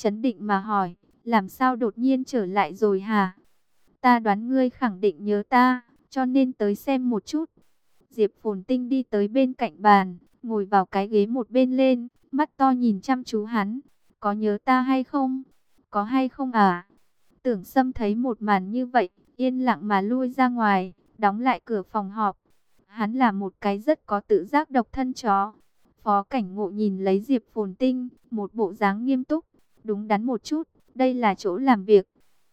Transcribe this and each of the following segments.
Trấn định mà hỏi, làm sao đột nhiên trở lại rồi hả? Ta đoán ngươi khẳng định nhớ ta, cho nên tới xem một chút. Diệp Phồn Tinh đi tới bên cạnh bàn, ngồi vào cái ghế một bên lên, mắt to nhìn chăm chú hắn. Có nhớ ta hay không? Có hay không à? Tưởng Sâm thấy một màn như vậy, yên lặng mà lui ra ngoài, đóng lại cửa phòng họp. Hắn là một cái rất có tự giác độc thân chó. Phó Cảnh Ngộ nhìn lấy Diệp Phồn Tinh, một bộ dáng nghiêm túc, đúng đắn một chút, đây là chỗ làm việc.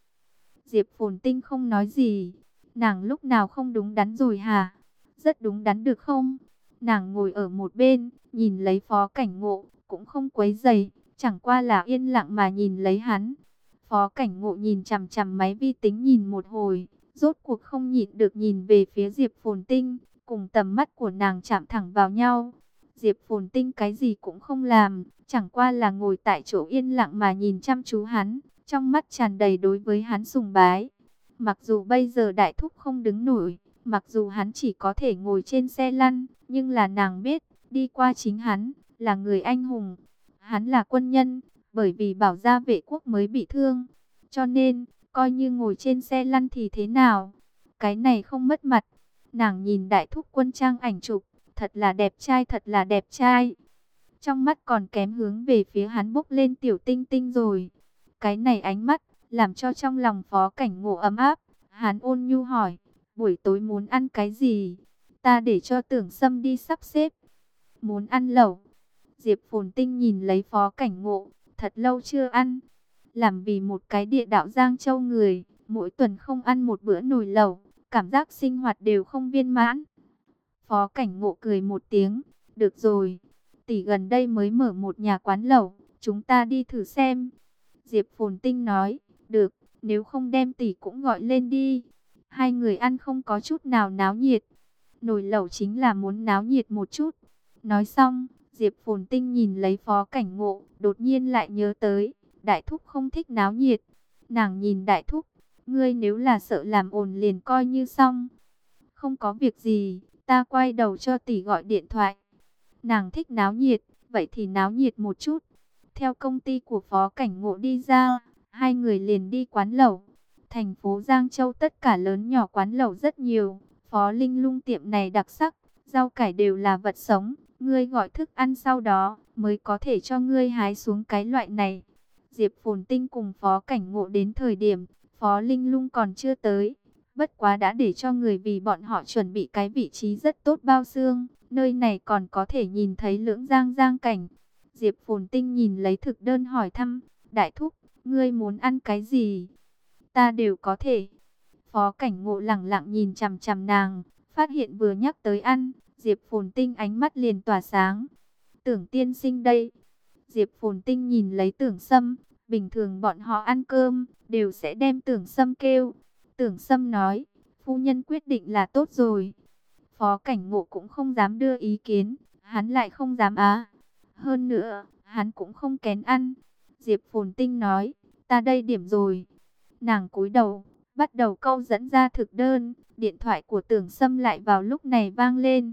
Diệp Phồn Tinh không nói gì, nàng lúc nào không đúng đắn rồi hả? Rất đúng đắn được không? Nàng ngồi ở một bên, nhìn lấy Phó Cảnh Ngộ, cũng không quấy rầy, chẳng qua là yên lặng mà nhìn lấy hắn. Phó Cảnh Ngộ nhìn chằm chằm máy vi tính nhìn một hồi, rốt cuộc không nhịn được nhìn về phía Diệp Phồn Tinh, cùng tầm mắt của nàng chạm thẳng vào nhau. Diệp Phồn Tinh cái gì cũng không làm, chẳng qua là ngồi tại chỗ yên lặng mà nhìn chăm chú hắn, trong mắt tràn đầy đối với hắn sùng bái. Mặc dù bây giờ đại thúc không đứng nổi, mặc dù hắn chỉ có thể ngồi trên xe lăn, nhưng là nàng biết, đi qua chính hắn, là người anh hùng. Hắn là quân nhân, bởi vì bảo gia vệ quốc mới bị thương. Cho nên, coi như ngồi trên xe lăn thì thế nào? Cái này không mất mặt. Nàng nhìn đại thúc quân trang ảnh chụp, thật là đẹp trai, thật là đẹp trai. Trong mắt còn kém hướng về phía hắn bốc lên tiểu tinh tinh rồi. Cái này ánh mắt, làm cho trong lòng Phó Cảnh Ngộ ấm áp. Hắn ôn nhu hỏi, buổi tối muốn ăn cái gì? Ta để cho Tưởng Sâm đi sắp xếp. Muốn ăn lẩu. Diệp Phồn Tinh nhìn lấy Phó Cảnh Ngộ, thật lâu chưa ăn. Làm vì một cái địa đạo Giang Châu người, mỗi tuần không ăn một bữa nồi lẩu, cảm giác sinh hoạt đều không viên mãn. Phó Cảnh Ngộ cười một tiếng, được rồi, tỷ gần đây mới mở một nhà quán lẩu, chúng ta đi thử xem. Diệp Phồn Tinh nói, được, nếu không đem tỷ cũng gọi lên đi. Hai người ăn không có chút nào náo nhiệt. Nồi lẩu chính là muốn náo nhiệt một chút. Nói xong, Diệp Phồn Tinh nhìn lấy Phó Cảnh Ngộ, đột nhiên lại nhớ tới, đại thúc không thích náo nhiệt. Nàng nhìn đại thúc, ngươi nếu là sợ làm ồn liền coi như xong. Không có việc gì, ta quay đầu cho tỷ gọi điện thoại. Nàng thích náo nhiệt, vậy thì náo nhiệt một chút. Theo công ty của Phó Cảnh Ngộ đi ra, hai người liền đi quán lẩu. Thành phố Giang Châu tất cả lớn nhỏ quán lẩu rất nhiều. Phó Linh Lung tiệm này đặc sắc, rau cải đều là vật sống. Ngươi gọi thức ăn sau đó mới có thể cho ngươi hái xuống cái loại này. Diệp Phồn Tinh cùng Phó Cảnh Ngộ đến thời điểm, Phó Linh Lung còn chưa tới. Bất quá đã để cho người vì bọn họ chuẩn bị cái vị trí rất tốt bao xương. Nơi này còn có thể nhìn thấy lưỡng giang giang cảnh. Diệp Phồn Tinh nhìn lấy thực đơn hỏi thăm, đại thúc, ngươi muốn ăn cái gì? Ta đều có thể. Phó Cảnh Ngộ lẳng lặng nhìn chằm chằm nàng, phát hiện vừa nhắc tới ăn, Diệp Phồn Tinh ánh mắt liền tỏa sáng. Tưởng tiên sinh đây. Diệp Phồn Tinh nhìn lấy Tưởng Sâm, bình thường bọn họ ăn cơm, đều sẽ đem Tưởng Sâm kêu. Tưởng Sâm nói, phu nhân quyết định là tốt rồi. Phó Cảnh Ngộ cũng không dám đưa ý kiến, hắn lại không dám á. Hơn nữa, hắn cũng không kén ăn. Diệp Phồn Tinh nói, ta đây điểm rồi. Nàng cúi đầu, bắt đầu câu dẫn ra thực đơn. Điện thoại của Tưởng Sâm lại vào lúc này vang lên.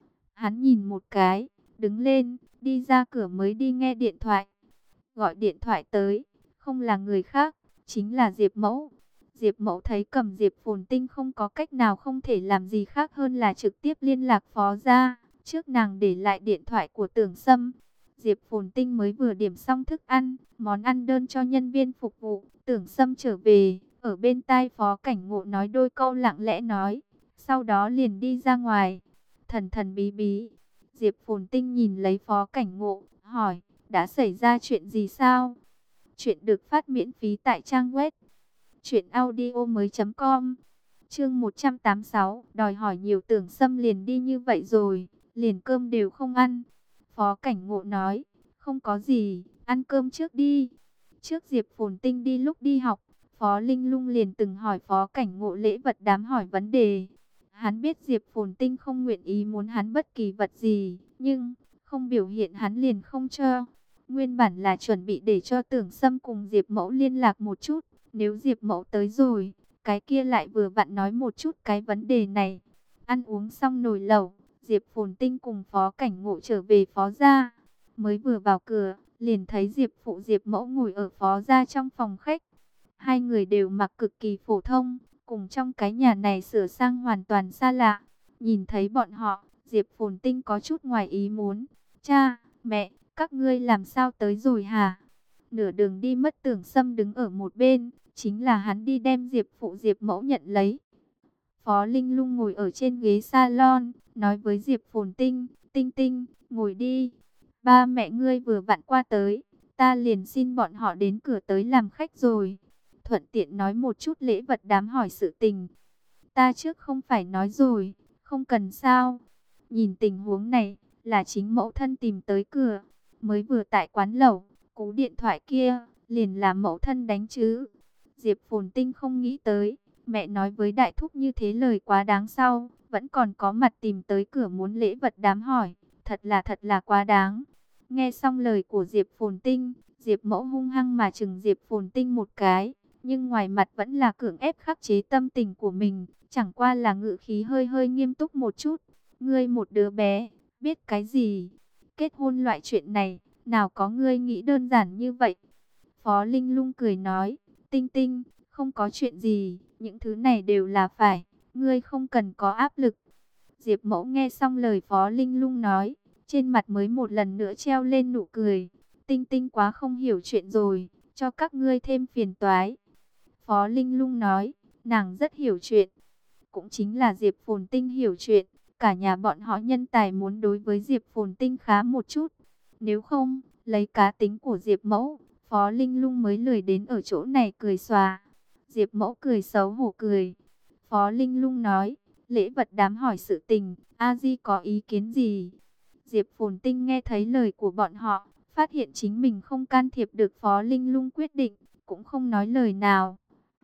Hắn nhìn một cái, đứng lên, đi ra cửa mới đi nghe điện thoại. Gọi điện thoại tới, không là người khác, chính là Diệp Mẫu. Diệp Mẫu thấy cầm Diệp Phồn Tinh không có cách nào không thể làm gì khác hơn là trực tiếp liên lạc Phó gia. Trước nàng để lại điện thoại của Tưởng Sâm. Diệp Phồn Tinh mới vừa điểm xong thức ăn, món ăn đơn cho nhân viên phục vụ. Tưởng Sâm trở về, ở bên tai Phó Cảnh Ngộ nói đôi câu lặng lẽ nói. Sau đó liền đi ra ngoài, thần thần bí bí. Diệp Phồn Tinh nhìn lấy Phó Cảnh Ngộ, hỏi, đã xảy ra chuyện gì sao? Chuyện được phát miễn phí tại trang web truyệnaudiomoi.com. Chương 186, đòi hỏi nhiều. Tưởng Sâm liền đi như vậy rồi, liền cơm đều không ăn. Phó Cảnh Ngộ nói, không có gì, ăn cơm trước đi. Trước Diệp Phồn Tinh đi lúc đi học, Phó Linh Lung liền từng hỏi Phó Cảnh Ngộ lễ vật đám hỏi vấn đề. Hắn biết Diệp Phồn Tinh không nguyện ý muốn hắn bất kỳ vật gì, nhưng không biểu hiện hắn liền không cho. Nguyên bản là chuẩn bị để cho Tưởng Sâm cùng Diệp Mẫu liên lạc một chút, nếu Diệp Mẫu tới rồi, cái kia lại vừa vặn nói một chút cái vấn đề này. Ăn uống xong nồi lẩu, Diệp Phồn Tinh cùng Phó Cảnh Ngộ trở về Phó gia. Mới vừa vào cửa, liền thấy Diệp Phụ Diệp Mẫu ngồi ở phó gia trong phòng khách. Hai người đều mặc cực kỳ phổ thông, cùng trong cái nhà này sửa sang hoàn toàn xa lạ. Nhìn thấy bọn họ, Diệp Phồn Tinh có chút ngoài ý muốn. Cha, mẹ, các ngươi làm sao tới rồi hả? Nửa đường đi mất Tưởng Sâm đứng ở một bên, chính là hắn đi đem Diệp Phụ Diệp Mẫu nhận lấy. Phó Linh Lung ngồi ở trên ghế salon, nói với Diệp Phồn Tinh, Tinh Tinh, ngồi đi. Ba mẹ ngươi vừa vặn qua tới, ta liền xin bọn họ đến cửa tới làm khách rồi. Thuận tiện nói một chút lễ vật đám hỏi sự tình. Ta trước không phải nói rồi, không cần sao. Nhìn tình huống này, là chính mẫu thân tìm tới cửa. Mới vừa tại quán lẩu, cú điện thoại kia, liền là mẫu thân đánh chứ. Diệp Phồn Tinh không nghĩ tới, mẹ nói với đại thúc như thế lời quá đáng sau, vẫn còn có mặt tìm tới cửa muốn lễ vật đám hỏi. Thật là quá đáng. Nghe xong lời của Diệp Phồn Tinh, Diệp Mẫu hung hăng mà chừng Diệp Phồn Tinh một cái. Nhưng ngoài mặt vẫn là cưỡng ép khắc chế tâm tình của mình, chẳng qua là ngữ khí hơi hơi nghiêm túc một chút. Ngươi một đứa bé, biết cái gì? Kết hôn loại chuyện này, nào có ngươi nghĩ đơn giản như vậy? Phó Linh Lung cười nói, Tinh Tinh, không có chuyện gì, những thứ này đều là phải, ngươi không cần có áp lực. Diệp Mẫu nghe xong lời Phó Linh Lung nói, trên mặt mới một lần nữa treo lên nụ cười. Tinh Tinh quá không hiểu chuyện rồi, cho các ngươi thêm phiền toái. Phó Linh Lung nói, nàng rất hiểu chuyện. Cũng chính là Diệp Phồn Tinh hiểu chuyện. Cả nhà bọn họ nhân tài muốn đối với Diệp Phồn Tinh khá một chút. Nếu không, lấy cá tính của Diệp Mẫu, Phó Linh Lung mới lười đến ở chỗ này cười xòa. Diệp Mẫu cười xấu hổ cười. Phó Linh Lung nói, lễ vật đám hỏi sự tình, A Di có ý kiến gì? Diệp Phồn Tinh nghe thấy lời của bọn họ, phát hiện chính mình không can thiệp được Phó Linh Lung quyết định, cũng không nói lời nào.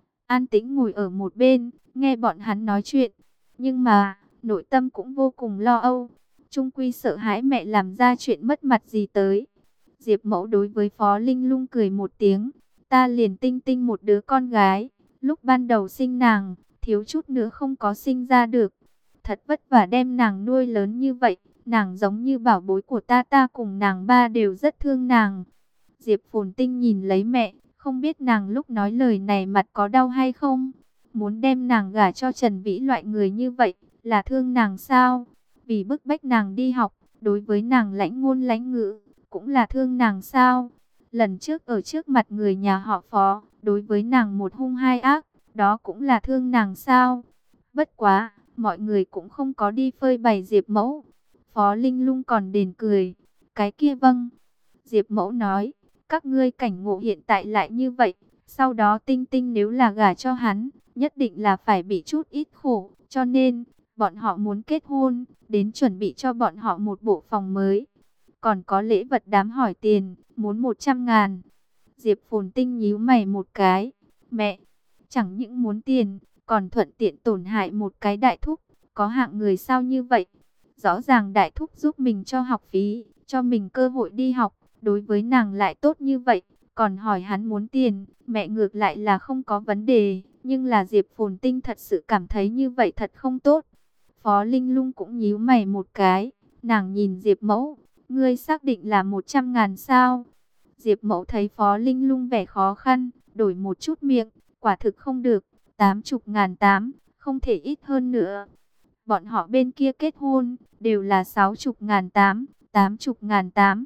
An tĩnh ngồi ở một bên, nghe bọn hắn nói chuyện. Nhưng mà, nội tâm cũng vô cùng lo âu. Trung quy sợ hãi mẹ làm ra chuyện mất mặt gì tới. Diệp Mẫu đối với Phó Linh Lung cười một tiếng. Ta liền Tinh Tinh một đứa con gái. Lúc ban đầu sinh nàng, thiếu chút nữa không có sinh ra được. Thật vất vả đem nàng nuôi lớn như vậy. Nàng giống như bảo bối của ta cùng nàng ba đều rất thương nàng. Diệp Phồn Tinh nhìn lấy mẹ, không biết nàng lúc nói lời này mặt có đau hay không. Muốn đem nàng gả cho Trần Vĩ loại người như vậy, là thương nàng sao? Vì bức bách nàng đi học, đối với nàng lãnh ngôn lãnh ngữ, cũng là thương nàng sao? Lần trước ở trước mặt người nhà họ Phó, đối với nàng một hung hai ác, đó cũng là thương nàng sao? Bất quá, mọi người cũng không có đi phơi bày Diệp Mẫu. Phó Linh Lung còn đền cười. Cái kia vâng. Diệp Mẫu nói, các ngươi cảnh ngộ hiện tại lại như vậy. Sau đó Tinh Tinh nếu là gả cho hắn, nhất định là phải bị chút ít khổ. Cho nên, bọn họ muốn kết hôn, đến chuẩn bị cho bọn họ một bộ phòng mới. Còn có lễ vật đám hỏi tiền, muốn 100.000. Diệp Phồn Tinh nhíu mày một cái. Mẹ, chẳng những muốn tiền, còn thuận tiện tổn hại một cái đại thúc. Có hạng người sao như vậy? Rõ ràng đại thúc giúp mình cho học phí, cho mình cơ hội đi học. Đối với nàng lại tốt như vậy, còn hỏi hắn muốn tiền, mẹ ngược lại là không có vấn đề. Nhưng là Diệp Phồn Tinh thật sự cảm thấy như vậy thật không tốt. Phó Linh Lung cũng nhíu mày một cái, nàng nhìn Diệp Mẫu, ngươi xác định là 100.000 sao? Diệp Mẫu thấy Phó Linh Lung vẻ khó khăn, đổi một chút miệng, quả thực không được, 80.000 tám, không thể ít hơn nữa. Bọn họ bên kia kết hôn, đều là 60.000 tám, 80.000 tám.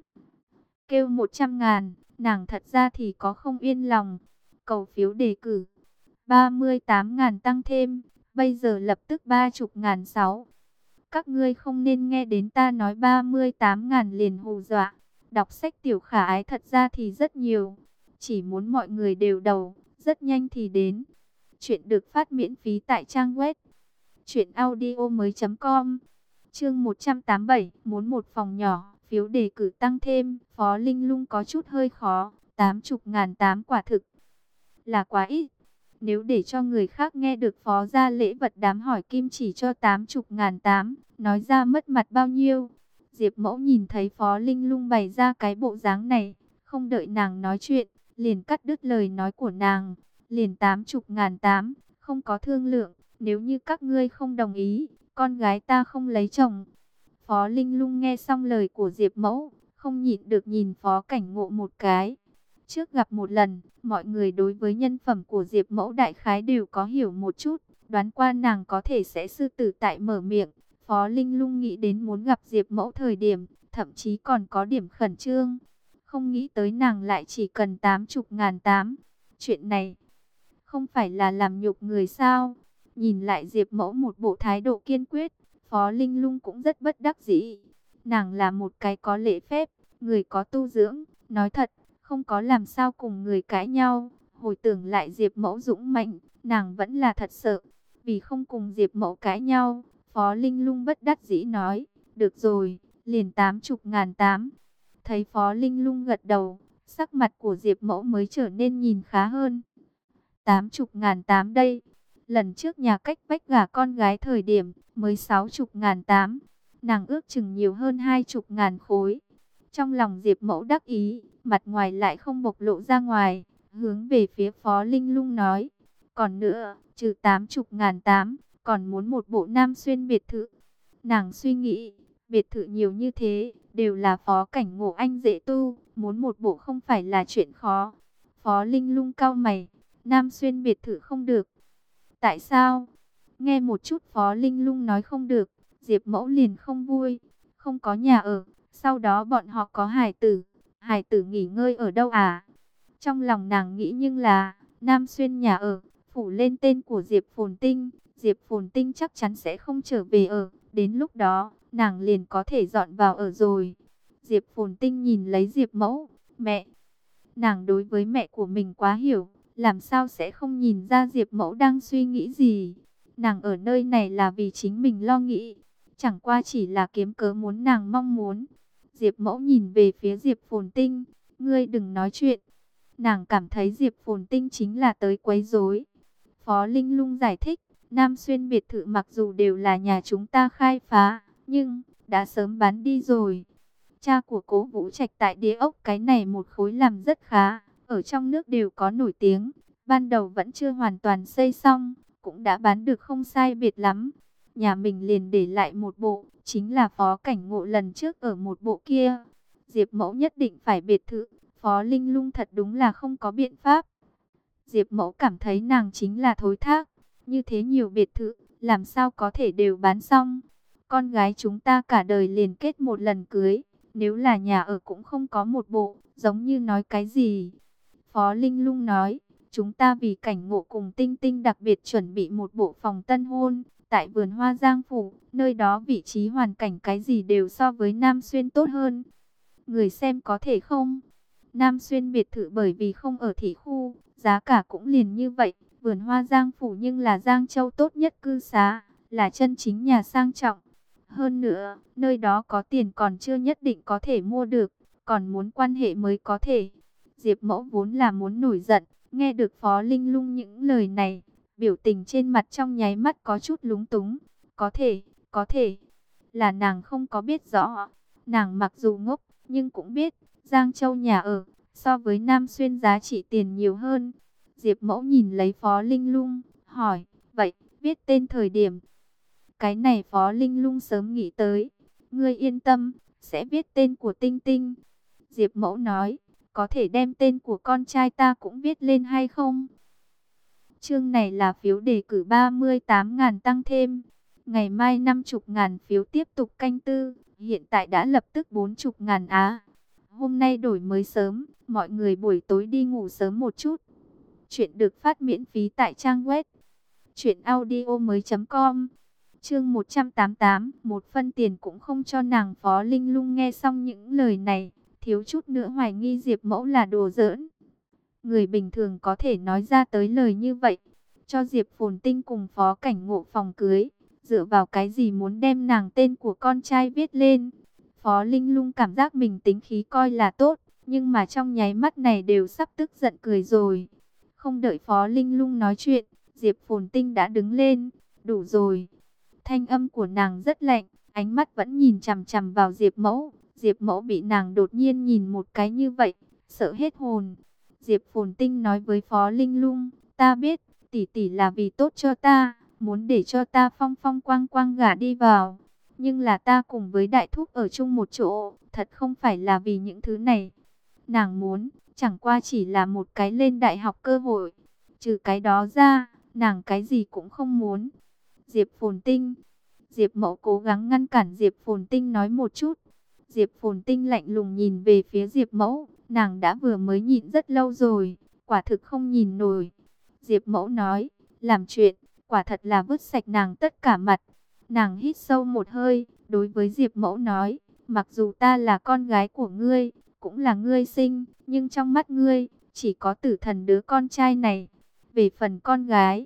Kêu 100.000, nàng thật ra thì có không yên lòng. Cầu phiếu đề cử, 38.000 tăng thêm, bây giờ lập tức 30.000 sáu. Các ngươi không nên nghe đến ta nói 38.000 liền hù dọa. Đọc sách tiểu khả ái thật ra thì rất nhiều. Chỉ muốn mọi người đều đầu, rất nhanh thì đến. Chuyện được phát miễn phí tại trang web truyệnaudiomoi.com. Chương 187, muốn một phòng nhỏ, phiếu đề cử tăng thêm. Phó Linh Lung có chút hơi khó, 80.000 tám quả thực là quá ít. Nếu để cho người khác nghe được Phó gia lễ vật đám hỏi kim chỉ cho 80.000 tám, nói ra mất mặt bao nhiêu. Diệp Mẫu nhìn thấy Phó Linh Lung bày ra cái bộ dáng này, không đợi nàng nói chuyện, liền cắt đứt lời nói của nàng. Liền 80.000 tám, không có thương lượng, nếu như các ngươi không đồng ý, con gái ta không lấy chồng. Phó Linh Lung nghe xong lời của Diệp Mẫu, không nhịn được nhìn Phó Cảnh Ngộ một cái. Trước gặp một lần, mọi người đối với nhân phẩm của Diệp Mẫu đại khái đều có hiểu một chút, đoán qua nàng có thể sẽ sư tử tại mở miệng. Phó Linh Lung nghĩ đến muốn gặp Diệp Mẫu thời điểm, thậm chí còn có điểm khẩn trương. Không nghĩ tới nàng lại chỉ cần 80.800. Chuyện này không phải là làm nhục người sao? Nhìn lại Diệp Mẫu một bộ thái độ kiên quyết, Phó Linh Lung cũng rất bất đắc dĩ. Nàng là một cái có lễ phép, người có tu dưỡng, nói thật, không có làm sao cùng người cãi nhau. Hồi tưởng lại Diệp Mẫu dũng mạnh, nàng vẫn là thật sợ. Vì không cùng Diệp Mẫu cãi nhau, Phó Linh Lung bất đắc dĩ nói, được rồi, liền 80.800. Thấy Phó Linh Lung gật đầu, sắc mặt của Diệp Mẫu mới trở nên nhìn khá hơn. 80.800 đây. Lần trước nhà cách vách gả con gái thời điểm mới 60.800. Nàng ước chừng nhiều hơn 20.000 khối. Trong lòng Diệp Mẫu đắc ý, mặt ngoài lại không bộc lộ ra ngoài, hướng về phía Phó Linh Lung nói. Còn nữa, trừ 80.800, còn muốn một bộ Nam Xuyên biệt thự. Nàng suy nghĩ, biệt thự nhiều như thế, đều là Phó Cảnh Ngộ anh dễ tu, muốn một bộ không phải là chuyện khó. Phó Linh Lung cau mày, Nam Xuyên biệt thự không được. Tại sao? Nghe một chút Phó Linh Lung nói không được, Diệp Mẫu liền không vui. Không có nhà ở, sau đó bọn họ có hải tử nghỉ ngơi ở đâu à? Trong lòng nàng nghĩ nhưng là, Nam Xuyên nhà ở, phủ lên tên của Diệp Phồn Tinh. Diệp Phồn Tinh chắc chắn sẽ không trở về ở, đến lúc đó, nàng liền có thể dọn vào ở rồi. Diệp Phồn Tinh nhìn lấy Diệp Mẫu, mẹ. Nàng đối với mẹ của mình quá hiểu, làm sao sẽ không nhìn ra Diệp Mẫu đang suy nghĩ gì. Nàng ở nơi này là vì chính mình lo nghĩ, chẳng qua chỉ là kiếm cớ muốn nàng mong muốn. Diệp Mẫu nhìn về phía Diệp Phồn Tinh, ngươi đừng nói chuyện. Nàng cảm thấy Diệp Phồn Tinh chính là tới quấy rối. Phó Linh Lung giải thích, Nam Xuyên biệt thự mặc dù đều là nhà chúng ta khai phá, nhưng đã sớm bán đi rồi. Cha của Cố Vũ Trạch tại Địa Ốc cái này một khối làm rất khá, ở trong nước đều có nổi tiếng. Ban đầu vẫn chưa hoàn toàn xây xong, cũng đã bán được không sai biệt lắm. Nhà mình liền để lại một bộ, chính là Phó Cảnh Ngộ lần trước ở một bộ kia. Diệp Mẫu nhất định phải biệt thự, Phó Linh Lung thật đúng là không có biện pháp. Diệp Mẫu cảm thấy nàng chính là thối thác, như thế nhiều biệt thự, làm sao có thể đều bán xong. Con gái chúng ta cả đời liền kết một lần cưới, nếu là nhà ở cũng không có một bộ, giống như nói cái gì. Phó Linh Lung nói, chúng ta vì Cảnh Ngộ cùng Tinh Tinh đặc biệt chuẩn bị một bộ phòng tân hôn, tại vườn hoa Giang Phủ, nơi đó vị trí hoàn cảnh cái gì đều so với Nam Xuyên tốt hơn. Người xem có thể không? Nam Xuyên biệt thự bởi vì không ở thị khu, giá cả cũng liền như vậy. Vườn hoa Giang Phủ nhưng là Giang Châu tốt nhất cư xá, là chân chính nhà sang trọng. Hơn nữa, nơi đó có tiền còn chưa nhất định có thể mua được, còn muốn quan hệ mới có thể. Diệp Mẫu vốn là muốn nổi giận, nghe được Phó Linh Lung những lời này, biểu tình trên mặt trong nháy mắt có chút lúng túng. Có thể, là nàng không có biết rõ. Nàng mặc dù ngốc, nhưng cũng biết, Giang Châu nhà ở, so với Nam Xuyên giá trị tiền nhiều hơn. Diệp Mẫu nhìn lấy Phó Linh Lung, hỏi, vậy, viết tên thời điểm. Cái này Phó Linh Lung sớm nghĩ tới. Ngươi yên tâm, sẽ viết tên của Tinh Tinh. Diệp Mẫu nói, có thể đem tên của con trai ta cũng viết lên hay không? Chương này là phiếu đề cử 38.000 tăng thêm. Ngày mai 50.000 phiếu tiếp tục canh tư. Hiện tại đã lập tức 40.000 á. Hôm nay đổi mới sớm, mọi người buổi tối đi ngủ sớm một chút. Chuyện được phát miễn phí tại trang web truyệnaudiomoi.com. Chương 188, một phân tiền cũng không cho nàng. Phó Linh Lung nghe xong những lời này, thiếu chút nữa hoài nghi Diệp Mẫu là đồ giỡn. Người bình thường có thể nói ra tới lời như vậy, cho Diệp Phồn Tinh cùng Phó Cảnh Ngộ phòng cưới, dựa vào cái gì muốn đem nàng tên của con trai viết lên. Phó Linh Lung cảm giác mình tính khí coi là tốt, nhưng mà trong nháy mắt này đều sắp tức giận cười rồi. Không đợi Phó Linh Lung nói chuyện, Diệp Phồn Tinh đã đứng lên, đủ rồi. Thanh âm của nàng rất lạnh, ánh mắt vẫn nhìn chằm chằm vào Diệp Mẫu. Diệp Mẫu bị nàng đột nhiên nhìn một cái như vậy, sợ hết hồn. Diệp Phồn Tinh nói với Phó Linh Lung, ta biết, tỷ tỷ là vì tốt cho ta, muốn để cho ta phong phong quang quang gả đi vào. Nhưng là ta cùng với đại thúc ở chung một chỗ, thật không phải là vì những thứ này. Nàng muốn, chẳng qua chỉ là một cái lên đại học cơ hội. Trừ cái đó ra, nàng cái gì cũng không muốn. Diệp Phồn Tinh. Diệp Mẫu cố gắng ngăn cản Diệp Phồn Tinh nói một chút. Diệp Phồn Tinh lạnh lùng nhìn về phía Diệp Mẫu. Nàng đã vừa mới nhịn rất lâu rồi, quả thực không nhìn nổi. Diệp Mẫu nói, làm chuyện, quả thật là vứt sạch nàng tất cả mặt. Nàng hít sâu một hơi, đối với Diệp Mẫu nói, mặc dù ta là con gái của ngươi, cũng là ngươi sinh, nhưng trong mắt ngươi, chỉ có Tử Thần đứa con trai này. Về phần con gái,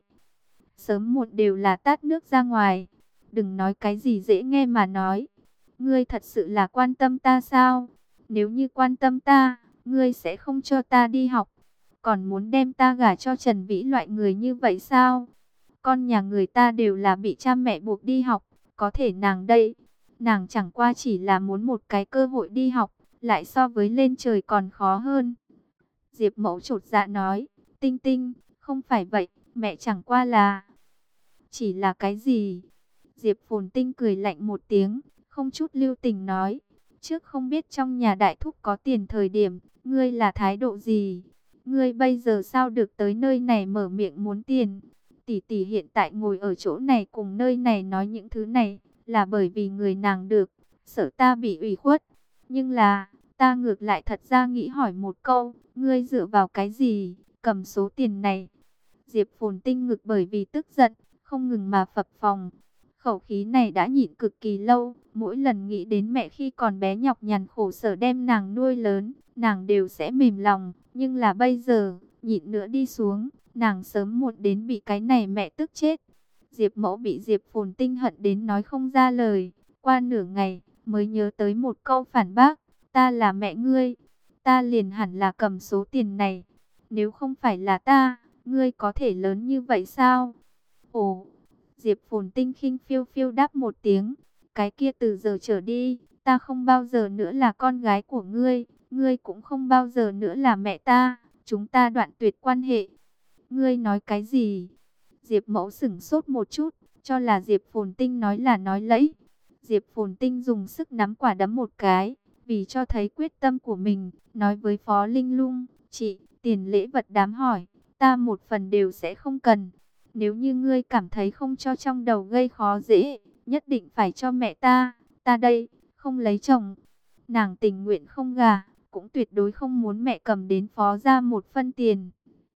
sớm muộn đều là tát nước ra ngoài. Đừng nói cái gì dễ nghe mà nói. Ngươi thật sự là quan tâm ta sao? Nếu như quan tâm ta, ngươi sẽ không cho ta đi học. Còn muốn đem ta gả cho Trần Vĩ loại người như vậy sao? Con nhà người ta đều là bị cha mẹ buộc đi học. Có thể nàng đây, nàng chẳng qua chỉ là muốn một cái cơ hội đi học, lại so với lên trời còn khó hơn. Diệp Mẫu chột dạ nói, Tinh Tinh, không phải vậy, mẹ chẳng qua là... Chỉ là cái gì? Diệp Phồn Tinh cười lạnh một tiếng, không chút lưu tình nói, trước không biết trong nhà đại thúc có tiền thời điểm, ngươi là thái độ gì? Ngươi bây giờ sao được tới nơi này mở miệng muốn tiền? Tỷ tỷ hiện tại ngồi ở chỗ này cùng nơi này nói những thứ này, là bởi vì người nàng được, sợ ta bị ủy khuất. Nhưng là, ta ngược lại thật ra nghĩ hỏi một câu, ngươi dựa vào cái gì, cầm số tiền này? Diệp Phồn Tinh ngực bởi vì tức giận, không ngừng mà phập phồng. Khẩu khí này đã nhịn cực kỳ lâu, mỗi lần nghĩ đến mẹ khi còn bé nhọc nhằn khổ sở đem nàng nuôi lớn, nàng đều sẽ mềm lòng. Nhưng là bây giờ, nhịn nữa đi xuống, nàng sớm muộn đến bị cái này mẹ tức chết. Diệp Mẫu bị Diệp Phồn Tinh hận đến nói không ra lời, qua nửa ngày mới nhớ tới một câu phản bác, ta là mẹ ngươi, ta liền hẳn là cầm số tiền này, nếu không phải là ta, ngươi có thể lớn như vậy sao? Ồ, Diệp Phồn Tinh khinh phiêu phiêu đáp một tiếng, cái kia từ giờ trở đi, ta không bao giờ nữa là con gái của ngươi, ngươi cũng không bao giờ nữa là mẹ ta, chúng ta đoạn tuyệt quan hệ. Ngươi nói cái gì? Diệp Mẫu sửng sốt một chút, cho là Diệp Phồn Tinh nói là nói lẫy. Diệp Phồn Tinh dùng sức nắm quả đấm một cái, vì cho thấy quyết tâm của mình, nói với Phó Linh Lung, chị, tiền lễ vật đám hỏi, ta một phần đều sẽ không cần. Nếu như ngươi cảm thấy không cho trong đầu gây khó dễ, nhất định phải cho mẹ ta đây, không lấy chồng. Nàng tình nguyện không gả, cũng tuyệt đối không muốn mẹ cầm đến Phó ra một phân tiền.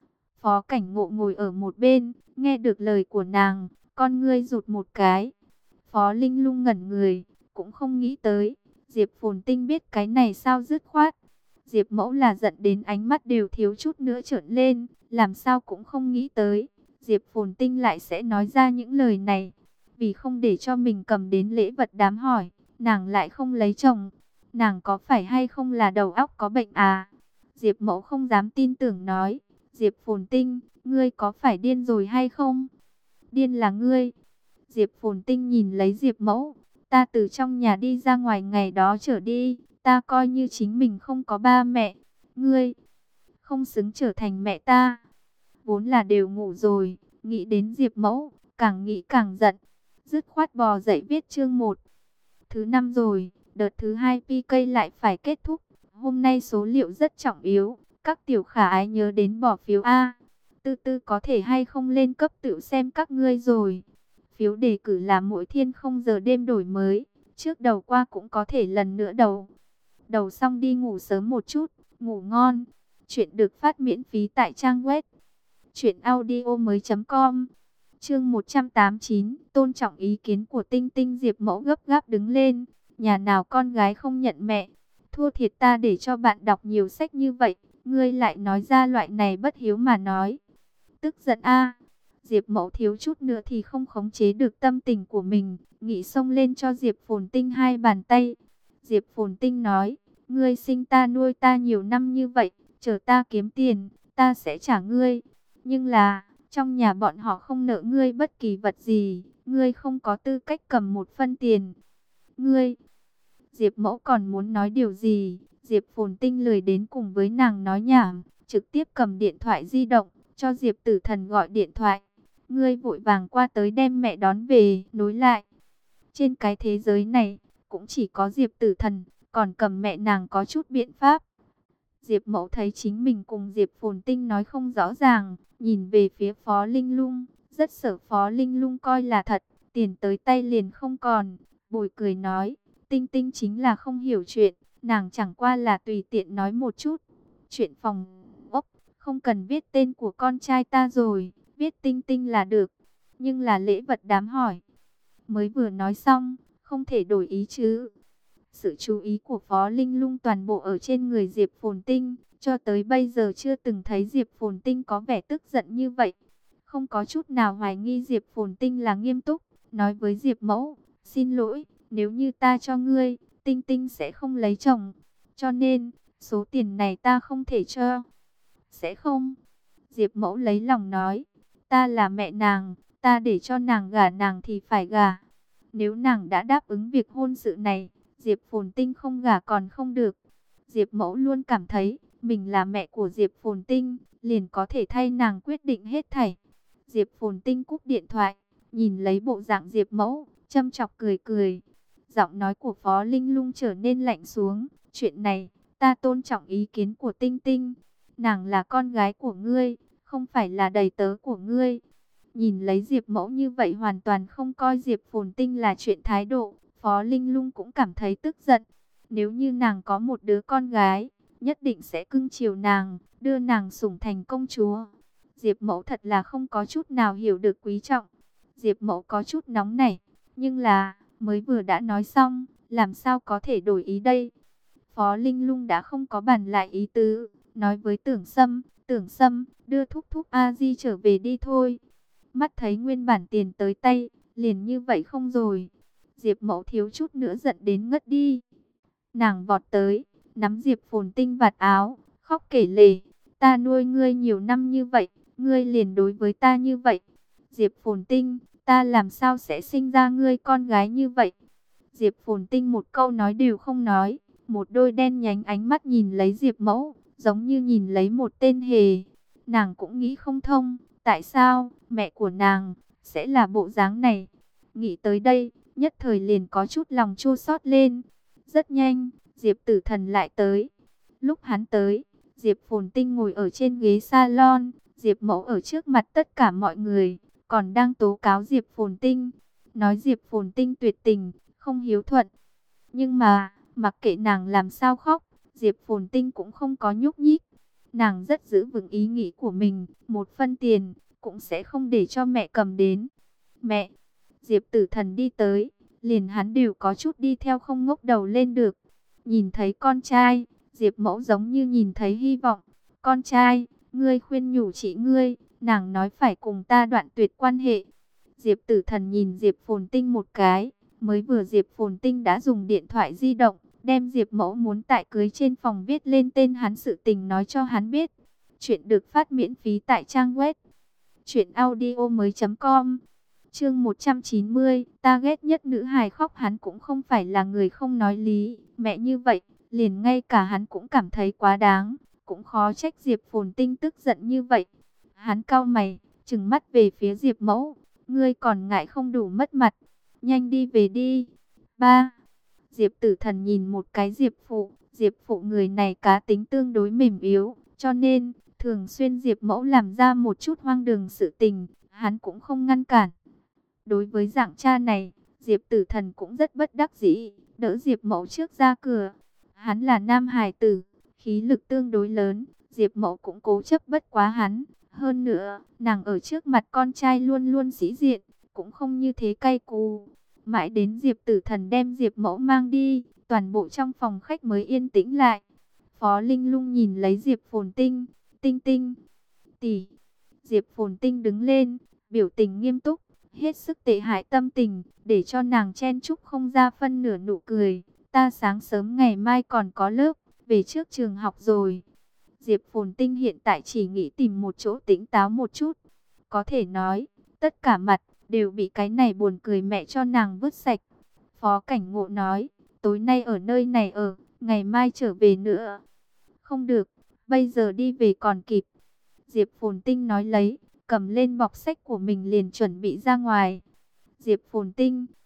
Phó Cảnh Ngộ ngồi ở một bên, nghe được lời của nàng, con ngươi rụt một cái. Phó Linh Lung ngẩn người, cũng không nghĩ tới, Diệp Phồn Tinh biết cái này sao dứt khoát. Diệp Mẫu là giận đến ánh mắt đều thiếu chút nữa trợn lên, làm sao cũng không nghĩ tới. Diệp Phồn Tinh lại sẽ nói ra những lời này, vì không để cho mình cầm đến lễ vật đám hỏi, nàng lại không lấy chồng. Nàng có phải hay không là đầu óc có bệnh à? Diệp Mẫu không dám tin tưởng nói, Diệp Phồn Tinh, ngươi có phải điên rồi hay không? Điên là ngươi. Diệp Phồn Tinh nhìn lấy Diệp Mẫu, ta từ trong nhà đi ra ngoài ngày đó trở đi, ta coi như chính mình không có ba mẹ. Ngươi không xứng trở thành mẹ ta. Vốn là đều ngủ rồi, nghĩ đến Diệp Mẫu, càng nghĩ càng giận. Dứt khoát bò dậy viết chương 1. Thứ 5 rồi, đợt thứ 2 PK lại phải kết thúc. Hôm nay số liệu rất trọng yếu, các tiểu khả ái nhớ đến bỏ phiếu A. Tư tư có thể hay không lên cấp tự xem các ngươi rồi. Phiếu đề cử là mỗi thiên 0 giờ đêm đổi mới, trước đầu qua cũng có thể lần nữa đầu. Đầu xong đi ngủ sớm một chút, ngủ ngon. Chuyện được phát miễn phí tại trang web truyệnaudiomoi.com. Chương 189, tôn trọng ý kiến của Tinh Tinh. Diệp Mẫu gấp gáp đứng lên, nhà nào con gái không nhận mẹ, thua thiệt ta để cho bạn đọc nhiều sách như vậy, ngươi lại nói ra loại này bất hiếu mà nói. Tức giận a. Diệp Mẫu thiếu chút nữa thì không khống chế được tâm tình của mình, nghĩ xông lên cho Diệp Phồn Tinh 2 bàn tay. Diệp Phồn Tinh nói, ngươi sinh ta nuôi ta nhiều năm như vậy, chờ ta kiếm tiền, ta sẽ trả ngươi. Nhưng là, trong nhà bọn họ không nợ ngươi bất kỳ vật gì, ngươi không có tư cách cầm một phân tiền. Ngươi, Diệp Mẫu còn muốn nói điều gì, Diệp Phồn Tinh lười đến cùng với nàng nói nhảm, trực tiếp cầm điện thoại di động, cho Diệp Tử Thần gọi điện thoại. Ngươi vội vàng qua tới đem mẹ đón về, nối lại. Trên cái thế giới này, cũng chỉ có Diệp Tử Thần, còn Cầm mẹ nàng có chút biện pháp. Diệp Mẫu thấy chính mình cùng Diệp Phồn Tinh nói không rõ ràng, nhìn về phía Phó Linh Lung, rất sợ Phó Linh Lung coi là thật, tiền tới tay liền không còn. Bồi cười nói, Tinh Tinh chính là không hiểu chuyện, nàng chẳng qua là tùy tiện nói một chút. Chuyện phòng ốc, không cần viết tên của con trai ta rồi, viết Tinh Tinh là được, nhưng là lễ vật đám hỏi. Mới vừa nói xong, không thể đổi ý chứ. Sự chú ý của Phó Linh Lung toàn bộ ở trên người Diệp Phồn Tinh, cho tới bây giờ chưa từng thấy Diệp Phồn Tinh có vẻ tức giận như vậy. Không có chút nào hoài nghi Diệp Phồn Tinh là nghiêm túc, nói với Diệp Mẫu, xin lỗi, nếu như ta cho ngươi, Tinh Tinh sẽ không lấy chồng, cho nên, số tiền này ta không thể cho. Sẽ không? Diệp Mẫu lấy lòng nói, ta là mẹ nàng, ta để cho nàng gả nàng thì phải gả. Nếu nàng đã đáp ứng việc hôn sự này, Diệp Phồn Tinh không gả còn không được. Diệp Mẫu luôn cảm thấy mình là mẹ của Diệp Phồn Tinh, liền có thể thay nàng quyết định hết thảy. Diệp Phồn Tinh cúp điện thoại, nhìn lấy bộ dạng Diệp Mẫu, châm chọc cười cười. Giọng nói của Phó Linh Lung trở nên lạnh xuống. Chuyện này, ta tôn trọng ý kiến của Tinh Tinh. Nàng là con gái của ngươi, không phải là đầy tớ của ngươi. Nhìn lấy Diệp Mẫu như vậy hoàn toàn không coi Diệp Phồn Tinh là chuyện thái độ. Phó Linh Lung cũng cảm thấy tức giận. Nếu như nàng có một đứa con gái, nhất định sẽ cưng chiều nàng, đưa nàng sủng thành công chúa. Diệp Mẫu thật là không có chút nào hiểu được quý trọng. Diệp Mẫu có chút nóng nảy, nhưng là, mới vừa đã nói xong, làm sao có thể đổi ý đây? Phó Linh Lung đã không có bàn lại ý tứ, nói với Tưởng Sâm, đưa thúc thúc A Di trở về đi thôi. Mắt thấy nguyên bản tiền tới tay, liền như vậy không rồi. Diệp Mẫu thiếu chút nữa giận đến ngất đi. Nàng vọt tới, nắm Diệp Phồn Tinh vạt áo, khóc kể lể, ta nuôi ngươi nhiều năm như vậy, ngươi liền đối với ta như vậy. Diệp Phồn Tinh, ta làm sao sẽ sinh ra ngươi con gái như vậy? Diệp Phồn Tinh một câu nói đều không nói, một đôi đen nhánh ánh mắt nhìn lấy Diệp Mẫu, giống như nhìn lấy một tên hề. Nàng cũng nghĩ không thông, tại sao mẹ của nàng sẽ là bộ dáng này? Nghĩ tới đây, nhất thời liền có chút lòng chua xót lên. Rất nhanh, Diệp Tử Thần lại tới. Lúc hắn tới, Diệp Phồn Tinh ngồi ở trên ghế salon, Diệp Mẫu ở trước mặt tất cả mọi người, còn đang tố cáo Diệp Phồn Tinh, nói Diệp Phồn Tinh tuyệt tình, không hiếu thuận. Nhưng mà, mặc kệ nàng làm sao khóc, Diệp Phồn Tinh cũng không có nhúc nhích. Nàng rất giữ vững ý nghĩ của mình, một phân tiền cũng sẽ không để cho mẹ cầm đến. Mẹ, Diệp Tử Thần đi tới, liền hắn đều có chút đi theo không ngốc đầu lên được. Nhìn thấy con trai, Diệp Mẫu giống như nhìn thấy hy vọng. Con trai, ngươi khuyên nhủ chị ngươi, nàng nói phải cùng ta đoạn tuyệt quan hệ. Diệp Tử Thần nhìn Diệp Phồn Tinh một cái, mới vừa Diệp Phồn Tinh đã dùng điện thoại di động, đem Diệp Mẫu muốn tại cưới trên phòng viết lên tên hắn sự tình nói cho hắn biết. Chuyện được phát miễn phí tại trang web truyệnaudiomoi.com. Chương 190, ta ghét nhất nữ hài khóc. Hắn cũng không phải là người không nói lý, mẹ như vậy, liền ngay cả hắn cũng cảm thấy quá đáng, cũng khó trách Diệp Phồn Tinh tức giận như vậy. Hắn cau mày, trừng mắt về phía Diệp Mẫu, ngươi còn ngại không đủ mất mặt, nhanh đi về đi. Ba. Diệp Tử Thần nhìn một cái Diệp Phụ người này cá tính tương đối mềm yếu, cho nên thường xuyên Diệp Mẫu làm ra một chút hoang đường sự tình, hắn cũng không ngăn cản. Đối với dạng cha này, Diệp Tử Thần cũng rất bất đắc dĩ, đỡ Diệp Mẫu trước ra cửa. Hắn là nam hài tử, khí lực tương đối lớn, Diệp Mẫu cũng cố chấp bất quá hắn. Hơn nữa, nàng ở trước mặt con trai luôn luôn sĩ diện, cũng không như thế cay cú. Mãi đến Diệp Tử Thần đem Diệp Mẫu mang đi, toàn bộ trong phòng khách mới yên tĩnh lại. Phó Linh Lung nhìn lấy Diệp Phồn Tinh, Tinh Tinh, tỷ. Diệp Phồn Tinh đứng lên, biểu tình nghiêm túc, hết sức tệ hại tâm tình, để cho nàng chen chúc không ra phân nửa nụ cười. Ta sáng sớm ngày mai còn có lớp, về trước trường học rồi. Diệp Phồn Tinh hiện tại chỉ nghĩ tìm một chỗ tỉnh táo một chút. Có thể nói, tất cả mặt đều bị cái này buồn cười mẹ cho nàng vứt sạch. Phó Cảnh Ngộ nói, tối nay ở nơi này ở, ngày mai trở về nữa. Không được, bây giờ đi về còn kịp. Diệp Phồn Tinh nói lấy, cầm lên bọc sách của mình liền chuẩn bị ra ngoài. Diệp Phồn Tinh,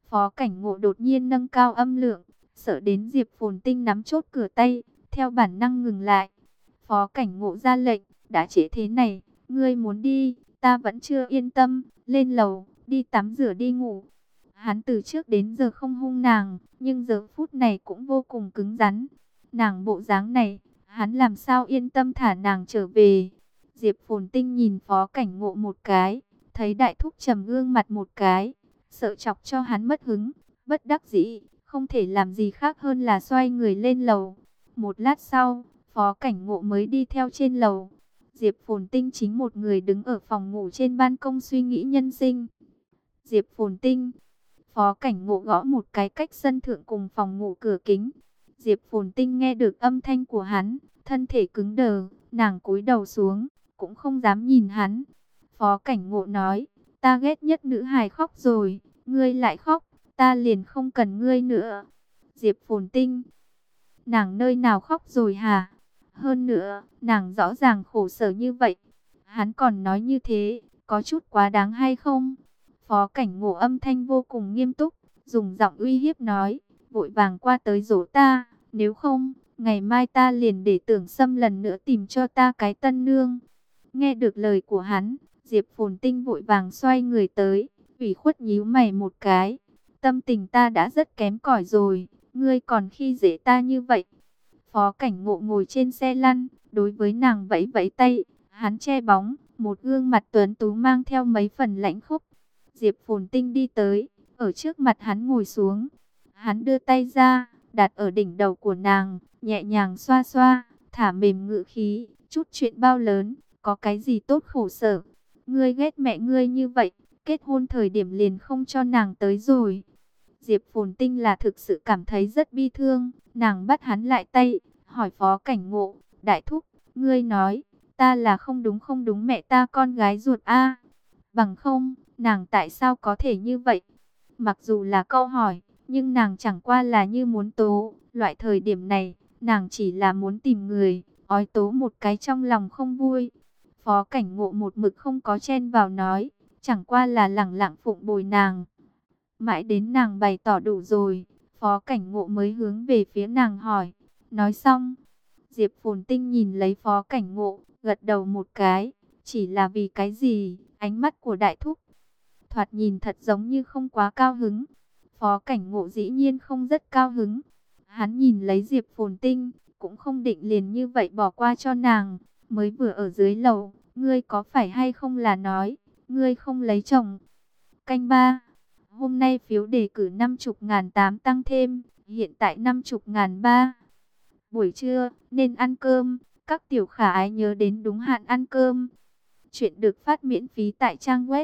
Phó Cảnh Ngộ đột nhiên nâng cao âm lượng, sợ đến Diệp Phồn Tinh nắm chốt cửa tay, theo bản năng ngừng lại. Phó Cảnh Ngộ ra lệnh, đã trễ thế này, ngươi muốn đi, ta vẫn chưa yên tâm, lên lầu, đi tắm rửa đi ngủ. Hắn từ trước đến giờ không hung nàng, nhưng giờ phút này cũng vô cùng cứng rắn. Nàng bộ dáng này, hắn làm sao yên tâm thả nàng trở về. Diệp Phồn Tinh nhìn Phó Cảnh Ngộ một cái, thấy đại thúc trầm gương mặt một cái, sợ chọc cho hắn mất hứng, bất đắc dĩ, không thể làm gì khác hơn là xoay người lên lầu. Một lát sau, Phó Cảnh Ngộ mới đi theo trên lầu. Diệp Phồn Tinh chính một người đứng ở phòng ngủ trên ban công suy nghĩ nhân sinh. Diệp Phồn Tinh. Phó Cảnh Ngộ gõ một cái cách sân thượng cùng phòng ngủ cửa kính. Diệp Phồn Tinh nghe được âm thanh của hắn, thân thể cứng đờ, nàng cúi đầu xuống, cũng không dám nhìn hắn. Phó Cảnh Ngộ nói, ta ghét nhất nữ hài khóc rồi, ngươi lại khóc, ta liền không cần ngươi nữa. Diệp Phồn Tinh, nàng nơi nào khóc rồi hả? Hơn nữa, nàng rõ ràng khổ sở như vậy. Hắn còn nói như thế, có chút quá đáng hay không? Phó Cảnh Ngộ âm thanh vô cùng nghiêm túc, dùng giọng uy hiếp nói, vội vàng qua tới dỗ ta, nếu không, ngày mai ta liền để Tưởng Sâm lần nữa tìm cho ta cái tân nương. Nghe được lời của hắn, Diệp Phồn Tinh vội vàng xoay người tới, ủy khuất nhíu mày một cái. Tâm tình ta đã rất kém cỏi rồi, ngươi còn khi dễ ta như vậy. Phó Cảnh Ngộ ngồi trên xe lăn, đối với nàng vẫy vẫy tay, hắn che bóng, một gương mặt tuấn tú mang theo mấy phần lãnh khốc. Diệp Phồn Tinh đi tới, ở trước mặt hắn ngồi xuống. Hắn đưa tay ra, đặt ở đỉnh đầu của nàng, nhẹ nhàng xoa xoa, thả mềm ngữ khí, chút chuyện bao lớn, có cái gì tốt khổ sở. Ngươi ghét mẹ ngươi như vậy, kết hôn thời điểm liền không cho nàng tới rồi. Diệp Phồn Tinh là thực sự cảm thấy rất bi thương, nàng bắt hắn lại tay, hỏi Phó Cảnh Ngộ, đại thúc, ngươi nói, ta là không đúng mẹ ta con gái ruột a, bằng không, nàng tại sao có thể như vậy? Mặc dù là câu hỏi, nhưng nàng chẳng qua là như muốn tố, loại thời điểm này, nàng chỉ là muốn tìm người, ói tố một cái trong lòng không vui. Phó Cảnh Ngộ một mực không có chen vào nói, chẳng qua là lẳng lặng phụng bồi nàng. Mãi đến nàng bày tỏ đủ rồi, Phó Cảnh Ngộ mới hướng về phía nàng hỏi. Nói xong, Diệp Phồn Tinh nhìn lấy Phó Cảnh Ngộ, gật đầu một cái. Chỉ là vì cái gì? Ánh mắt của đại thúc thoạt nhìn thật giống như không quá cao hứng. Phó Cảnh Ngộ dĩ nhiên không rất cao hứng. Hắn nhìn lấy Diệp Phồn Tinh, cũng không định liền như vậy bỏ qua cho nàng. Mới vừa ở dưới lầu, ngươi có phải hay không là nói, ngươi không lấy chồng. Canh ba. Hôm nay phiếu đề cử 50.800 tăng thêm, hiện tại 50.300. Buổi trưa, nên ăn cơm, các tiểu khả ái nhớ đến đúng hạn ăn cơm. Chuyện được phát miễn phí tại trang web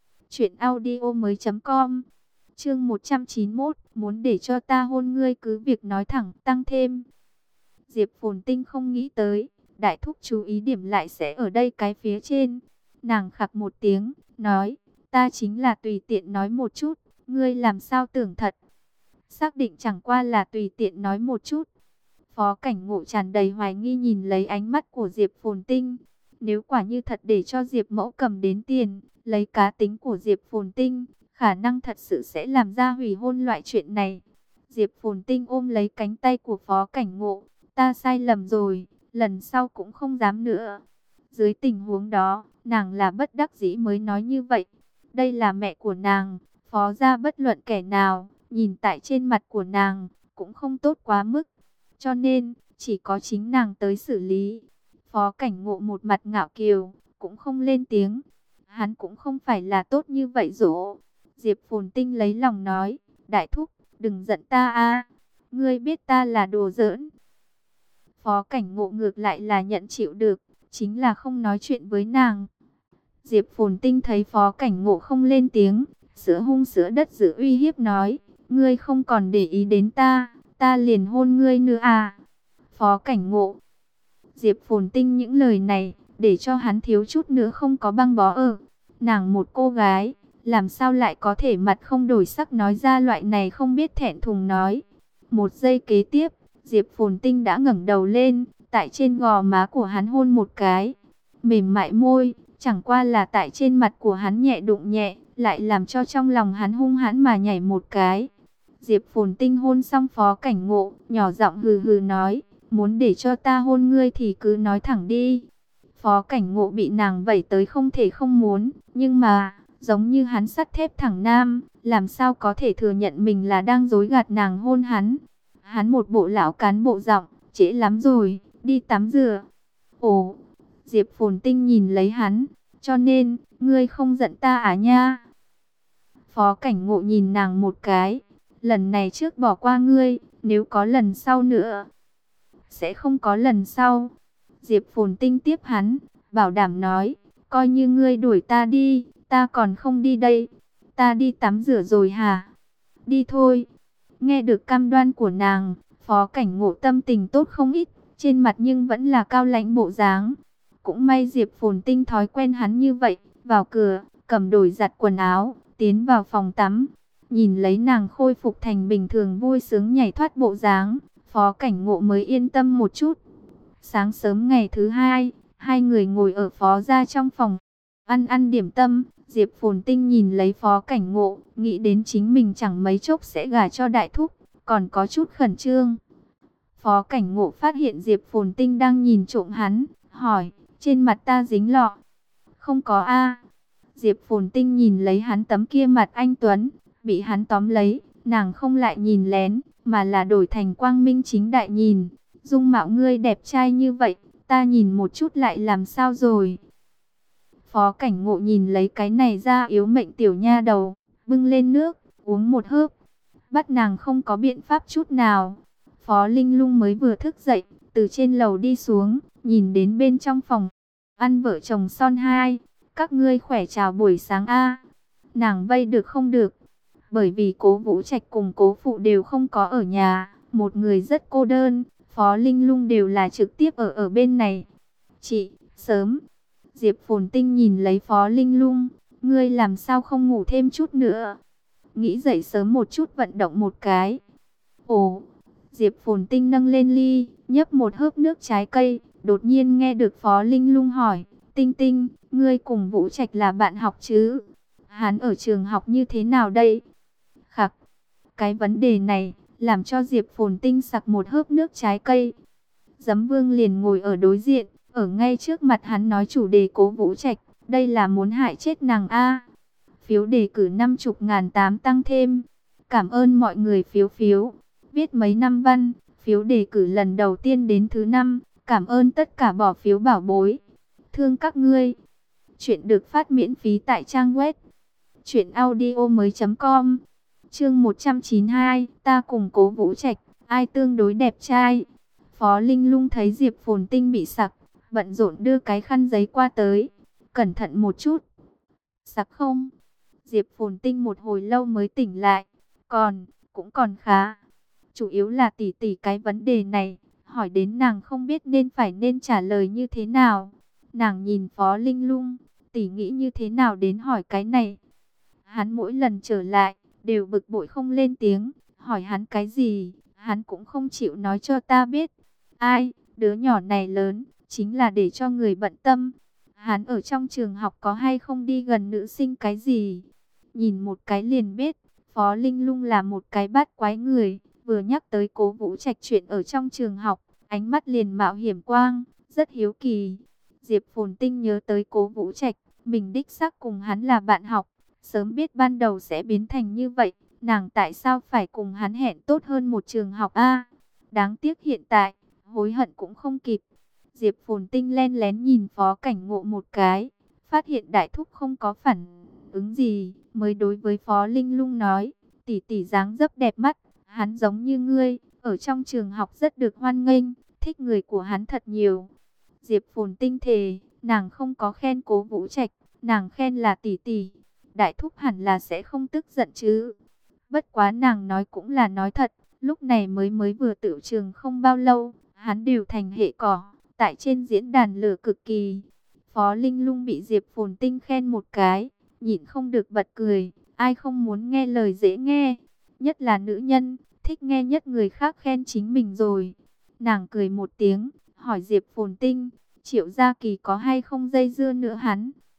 truyệnaudiomoi.com. Chương 191, muốn để cho ta hôn ngươi cứ việc nói thẳng, tăng thêm. Diệp Phồn Tinh không nghĩ tới, đại thúc chú ý điểm lại sẽ ở đây cái phía trên. Nàng khặc một tiếng, nói, ta chính là tùy tiện nói một chút, ngươi làm sao tưởng thật. Xác định chẳng qua là tùy tiện nói một chút. Phó Cảnh Ngộ tràn đầy hoài nghi nhìn lấy ánh mắt của Diệp Phồn Tinh. Nếu quả như thật để cho Diệp Mẫu cầm đến tiền, lấy cá tính của Diệp Phồn Tinh, khả năng thật sự sẽ làm ra hủy hôn loại chuyện này. Diệp Phồn Tinh ôm lấy cánh tay của Phó Cảnh Ngộ, ta sai lầm rồi, lần sau cũng không dám nữa. Dưới tình huống đó, nàng là bất đắc dĩ mới nói như vậy. Đây là mẹ của nàng, phó gia bất luận kẻ nào, nhìn tại trên mặt của nàng, cũng không tốt quá mức. Cho nên, chỉ có chính nàng tới xử lý. Phó Cảnh Ngộ một mặt ngạo kiều, cũng không lên tiếng. Hắn cũng không phải là tốt như vậy dỗ. Diệp Phồn Tinh lấy lòng nói, đại thúc, đừng giận ta a, ngươi biết ta là đồ giỡn. Phó Cảnh Ngộ ngược lại là nhận chịu được, chính là không nói chuyện với nàng. Diệp Phồn Tinh thấy Phó Cảnh Ngộ không lên tiếng, sữa hung sữa đất giữ uy hiếp nói, ngươi không còn để ý đến ta, ta liền hôn ngươi nữa à. Phó Cảnh Ngộ. Diệp Phồn Tinh những lời này, để cho hắn thiếu chút nữa không có băng bó ở. Nàng một cô gái, làm sao lại có thể mặt không đổi sắc nói ra loại này không biết thẹn thùng nói. Một giây kế tiếp, Diệp Phồn Tinh đã ngẩng đầu lên, tại trên gò má của hắn hôn một cái. Mềm mại môi, chẳng qua là tại trên mặt của hắn nhẹ đụng nhẹ, lại làm cho trong lòng hắn hung hãn mà nhảy một cái. Diệp Phồn Tinh hôn xong Phó Cảnh Ngộ, nhỏ giọng hừ hừ nói, muốn để cho ta hôn ngươi thì cứ nói thẳng đi. Phó Cảnh Ngộ bị nàng vẩy tới không thể không muốn, nhưng mà, giống như hắn sắt thép thẳng nam, làm sao có thể thừa nhận mình là đang dối gạt nàng hôn hắn. Hắn một bộ lão cán bộ giọng, trễ lắm rồi, đi tắm rửa. Ồ, Diệp Phồn Tinh nhìn lấy hắn, cho nên, ngươi không giận ta à nha? Phó Cảnh Ngộ nhìn nàng một cái, lần này trước bỏ qua ngươi, nếu có lần sau nữa, sẽ không có lần sau. Diệp Phồn Tinh tiếp hắn, bảo đảm nói, coi như ngươi đuổi ta đi, ta còn không đi đây. Ta đi tắm rửa rồi hả? Đi thôi. Nghe được cam đoan của nàng, Phó Cảnh Ngộ tâm tình tốt không ít, trên mặt nhưng vẫn là cao lãnh bộ dáng. Cũng may Diệp Phồn Tinh thói quen hắn như vậy, vào cửa, cầm đổi giặt quần áo, tiến vào phòng tắm. Nhìn lấy nàng khôi phục thành bình thường vui sướng nhảy thoát bộ dáng, Phó Cảnh Ngộ mới yên tâm một chút. Sáng sớm ngày thứ hai, hai người ngồi ở Phó gia trong phòng, ăn điểm tâm. Diệp Phồn Tinh nhìn lấy Phó Cảnh Ngộ, nghĩ đến chính mình chẳng mấy chốc sẽ gả cho đại thúc, còn có chút khẩn trương. Phó Cảnh Ngộ phát hiện Diệp Phồn Tinh đang nhìn trộm hắn, hỏi, trên mặt ta dính lọ? Không có a. Diệp Phồn Tinh nhìn lấy hắn tấm kia mặt anh tuấn, bị hắn tóm lấy, nàng không lại nhìn lén, mà là đổi thành quang minh chính đại nhìn. Dung mạo ngươi đẹp trai như vậy, ta nhìn một chút lại làm sao rồi? Phó Cảnh Ngộ nhìn lấy cái này ra yếu mệnh tiểu nha đầu, bưng lên nước, uống một hớp, bắt nàng không có biện pháp chút nào. Phó Linh Lung mới vừa thức dậy, từ trên lầu đi xuống, nhìn đến bên trong phòng, ăn vợ chồng son hai, các ngươi khỏe chào buổi sáng a. Nàng vây được không được, bởi vì Cố Vũ Trạch cùng Cố Phụ đều không có ở nhà, một người rất cô đơn, Phó Linh Lung đều là trực tiếp ở bên này. Chị, sớm. Diệp Phồn Tinh nhìn lấy Phó Linh Lung, ngươi làm sao không ngủ thêm chút nữa? Nghĩ dậy sớm một chút vận động một cái. Ồ, Diệp Phồn Tinh nâng lên ly, nhấp một hớp nước trái cây, đột nhiên nghe được Phó Linh Lung hỏi, Tinh Tinh, ngươi cùng Vũ Trạch là bạn học chứ? Hắn ở trường học như thế nào đây? Khặc, cái vấn đề này, làm cho Diệp Phồn Tinh sặc một hớp nước trái cây. Giấm Vương liền ngồi ở đối diện, ở ngay trước mặt hắn nói chủ đề Cố Vũ Trạch, đây là muốn hại chết nàng a. Phiếu đề cử 50.800 tăng thêm. Cảm ơn mọi người phiếu phiếu. Viết mấy năm văn, phiếu đề cử lần đầu tiên đến thứ 5. Cảm ơn tất cả bỏ phiếu bảo bối. Thương các ngươi. Chuyện được phát miễn phí tại trang web truyệnaudiomoi.com. Chương 192, ta cùng Cố Vũ Trạch, ai tương đối đẹp trai? Phó Linh Lung thấy Diệp Phồn Tinh bị sặc, bận rộn đưa cái khăn giấy qua tới. Cẩn thận một chút. Sặc không? Diệp Phồn Tinh một hồi lâu mới tỉnh lại. Cũng còn khá. Chủ yếu là tỷ tỷ cái vấn đề này, hỏi đến nàng không biết nên trả lời như thế nào. Nàng nhìn Phó Linh Lung, tỷ nghĩ như thế nào đến hỏi cái này. Hắn mỗi lần trở lại, đều bực bội không lên tiếng, hỏi hắn cái gì, hắn cũng không chịu nói cho ta biết. Ai, đứa nhỏ này lớn, chính là để cho người bận tâm. Hắn ở trong trường học có hay không đi gần nữ sinh cái gì? Nhìn một cái liền biết, Phó Linh Lung là một cái bát quái người. Vừa nhắc tới Cố Vũ Trạch chuyện ở trong trường học, ánh mắt liền mạo hiểm quang, rất hiếu kỳ. Diệp Phồn Tinh nhớ tới Cố Vũ Trạch, mình đích xác cùng hắn là bạn học. Sớm biết ban đầu sẽ biến thành như vậy, nàng tại sao phải cùng hắn hẹn tốt hơn một trường học a? Đáng tiếc hiện tại, hối hận cũng không kịp. Diệp Phồn Tinh len lén nhìn Phó Cảnh Ngộ một cái, phát hiện đại thúc không có phản ứng gì, mới đối với Phó Linh Lung nói, tỷ tỷ dáng dấp đẹp mắt, hắn giống như ngươi, ở trong trường học rất được hoan nghênh, thích người của hắn thật nhiều. Diệp Phồn Tinh thề, nàng không có khen Cố Vũ Trạch, nàng khen là tỷ tỷ. Đại thúc hẳn là sẽ không tức giận chứ. Bất quá nàng nói cũng là nói thật, lúc này mới vừa tựu trường không bao lâu, hắn đều thành hệ cỏ, tại trên diễn đàn lửa cực kỳ. Phó Linh Lung bị Diệp Phồn Tinh khen một cái, nhịn không được bật cười, ai không muốn nghe lời dễ nghe, nhất là nữ nhân, thích nghe nhất người khác khen chính mình rồi. Nàng cười một tiếng, hỏi Diệp Phồn Tinh, Triệu Gia Kỳ có hay không dây dưa nữa hắn?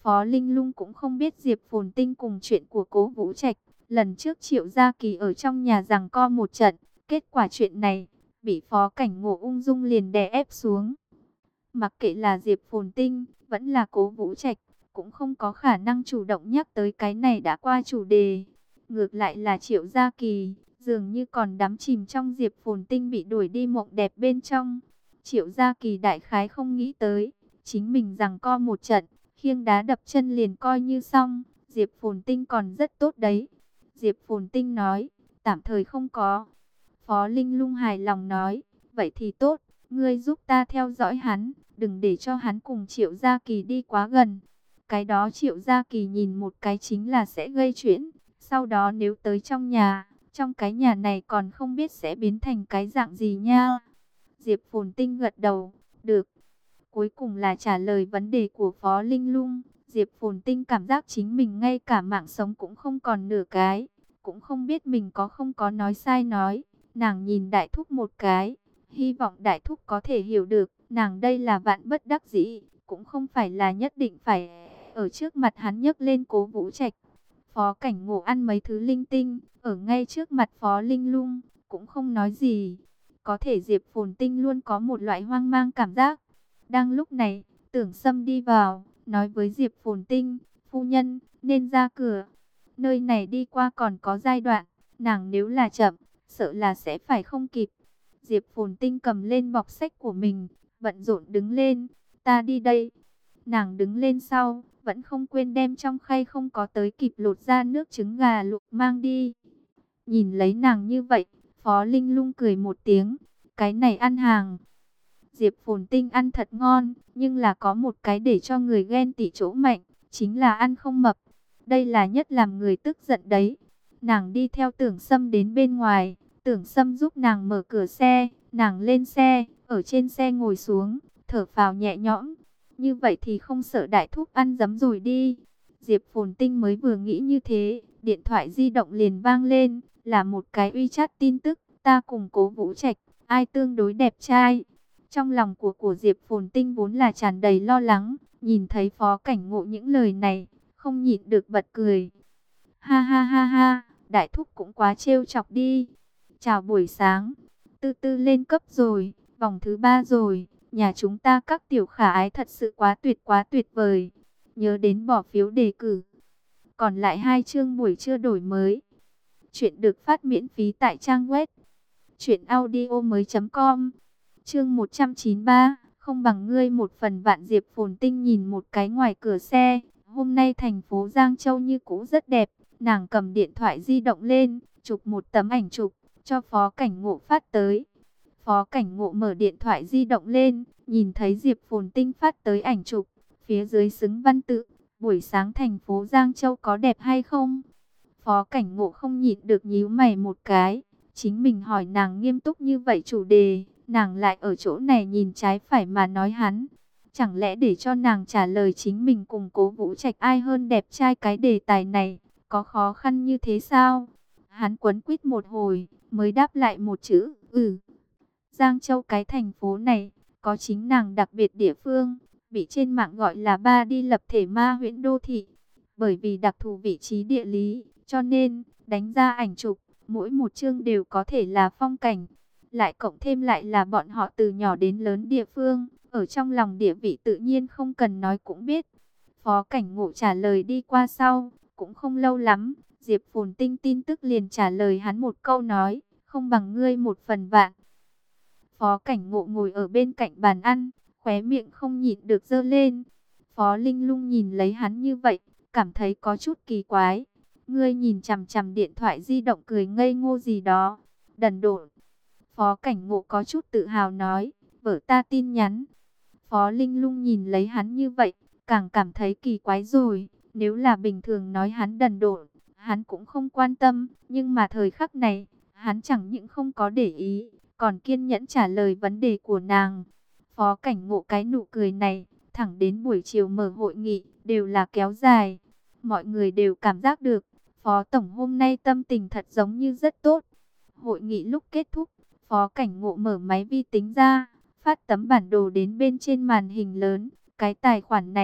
Phó Linh Lung cũng không biết Diệp Phồn Tinh cùng chuyện của Cố Vũ Trạch. Lần trước Triệu Gia Kỳ ở trong nhà giằng co một trận, kết quả chuyện này bị Phó Cảnh Ngộ ung dung liền đè ép xuống. Mặc kệ là Diệp Phồn Tinh, vẫn là Cố Vũ Trạch, cũng không có khả năng chủ động nhắc tới cái này đã qua chủ đề. Ngược lại là Triệu Gia Kỳ, dường như còn đắm chìm trong Diệp Phồn Tinh bị đuổi đi mộng đẹp bên trong. Triệu Gia Kỳ đại khái không nghĩ tới, chính mình giằng co một trận, khiêng đá đập chân liền coi như xong, Diệp Phồn Tinh còn rất tốt đấy. Diệp Phồn Tinh nói, tạm thời không có. Phó Linh Lung hài lòng nói, vậy thì tốt, ngươi giúp ta theo dõi hắn, đừng để cho hắn cùng Triệu Gia Kỳ đi quá gần. Cái đó Triệu Gia Kỳ nhìn một cái chính là sẽ gây chuyện, sau đó nếu tới trong cái nhà này còn không biết sẽ biến thành cái dạng gì nha. Diệp Phồn Tinh gật đầu, được. Cuối cùng là trả lời vấn đề của Phó Linh Lung. Diệp Phồn Tinh cảm giác chính mình ngay cả mạng sống cũng không còn nửa cái. Cũng không biết mình có không có nói sai nói. Nàng nhìn Đại Thúc một cái. Hy vọng Đại Thúc có thể hiểu được. Nàng đây là vạn bất đắc dĩ. Cũng không phải là nhất định phải ở trước mặt hắn nhấc lên Cố Vũ Trạch. Phó Cảnh Ngộ ăn mấy thứ linh tinh. Ở ngay trước mặt Phó Linh Lung. Cũng không nói gì. Có thể Diệp Phồn Tinh luôn có một loại hoang mang cảm giác. Đang lúc này, Tưởng Sâm đi vào, nói với Diệp Phồn Tinh, phu nhân, nên ra cửa. Nơi này đi qua còn có giai đoạn, nàng nếu là chậm, sợ là sẽ phải không kịp. Diệp Phồn Tinh cầm lên bọc sách của mình, bận rộn đứng lên, ta đi đây. Nàng đứng lên sau, vẫn không quên đem trong khay không có tới kịp lột ra nước trứng gà luộc mang đi. Nhìn lấy nàng như vậy, Phó Linh Lung cười một tiếng, cái này ăn hàng. Diệp Phồn Tinh ăn thật ngon, nhưng là có một cái để cho người ghen tị chỗ mạnh, chính là ăn không mập. Đây là nhất làm người tức giận đấy. Nàng đi theo Tưởng Sâm đến bên ngoài, Tưởng Sâm giúp nàng mở cửa xe, nàng lên xe, ở trên xe ngồi xuống, thở phào nhẹ nhõm. Như vậy thì không sợ Đại Thúc ăn dấm rồi đi. Diệp Phồn Tinh mới vừa nghĩ như thế, điện thoại di động liền vang lên, là một cái WeChat tin tức, ta cùng Cố Vũ Trạch, ai tương đối đẹp trai. Trong lòng của Diệp Phồn Tinh vốn là tràn đầy lo lắng, nhìn thấy Phó Cảnh Ngộ những lời này, không nhịn được bật cười. Ha ha ha ha, Đại Thúc cũng quá trêu chọc đi. Chào buổi sáng, Tư Tư lên cấp rồi, vòng thứ 3 rồi, nhà chúng ta các tiểu khả ái thật sự quá tuyệt vời. Nhớ đến bỏ phiếu đề cử. Còn lại 2 chương buổi trưa đổi mới. Chuyện được phát miễn phí tại trang web truyệnaudiomoi.com. Chương 193, không bằng ngươi một phần vạn. Diệp Phồn Tinh nhìn một cái ngoài cửa xe, hôm nay thành phố Giang Châu như cũ rất đẹp, nàng cầm điện thoại di động lên, chụp một tấm ảnh chụp, cho Phó Cảnh Ngộ phát tới. Phó Cảnh Ngộ mở điện thoại di động lên, nhìn thấy Diệp Phồn Tinh phát tới ảnh chụp, phía dưới xứng văn tự, buổi sáng thành phố Giang Châu có đẹp hay không? Phó Cảnh Ngộ không nhịn được nhíu mày một cái, chính mình hỏi nàng nghiêm túc như vậy chủ đề, nàng lại ở chỗ này nhìn trái phải mà nói hắn. Chẳng lẽ để cho nàng trả lời chính mình cùng Cố Vũ Trạch ai hơn đẹp trai, cái đề tài này có khó khăn như thế sao? Hắn quấn quýt một hồi, mới đáp lại một chữ, Giang Châu cái thành phố này, có chính nàng đặc biệt địa phương, bị trên mạng gọi là ba đi lập thể ma huyễn đô thị. Bởi vì đặc thù vị trí địa lý, cho nên đánh ra ảnh chụp, mỗi một chương đều có thể là phong cảnh. Lại cộng thêm lại là bọn họ từ nhỏ đến lớn địa phương, ở trong lòng địa vị tự nhiên không cần nói cũng biết. Phó Cảnh Ngộ trả lời đi qua sau, cũng không lâu lắm, Diệp Phồn Tinh tin tức liền trả lời hắn một câu nói, không bằng ngươi một phần vạn. Phó Cảnh Ngộ ngồi ở bên cạnh bàn ăn, khóe miệng không nhịn được giơ lên. Phó Linh Lung nhìn lấy hắn như vậy, cảm thấy có chút kỳ quái. Ngươi nhìn chằm chằm điện thoại di động cười ngây ngô gì đó, đần độn. Phó Cảnh Ngộ có chút tự hào nói, vợ ta tin nhắn. Phó Linh Lung nhìn lấy hắn như vậy, càng cảm thấy kỳ quái rồi. Nếu là bình thường nói hắn đần độn, hắn cũng không quan tâm. Nhưng mà thời khắc này, hắn chẳng những không có để ý, còn kiên nhẫn trả lời vấn đề của nàng. Phó Cảnh Ngộ cái nụ cười này, thẳng đến buổi chiều mở hội nghị, đều là kéo dài. Mọi người đều cảm giác được, Phó Tổng hôm nay tâm tình thật giống như rất tốt. Hội nghị lúc kết thúc, Phó Cảnh Ngộ mở máy vi tính ra, phát tấm bản đồ đến bên trên màn hình lớn. Cái tài khoản này,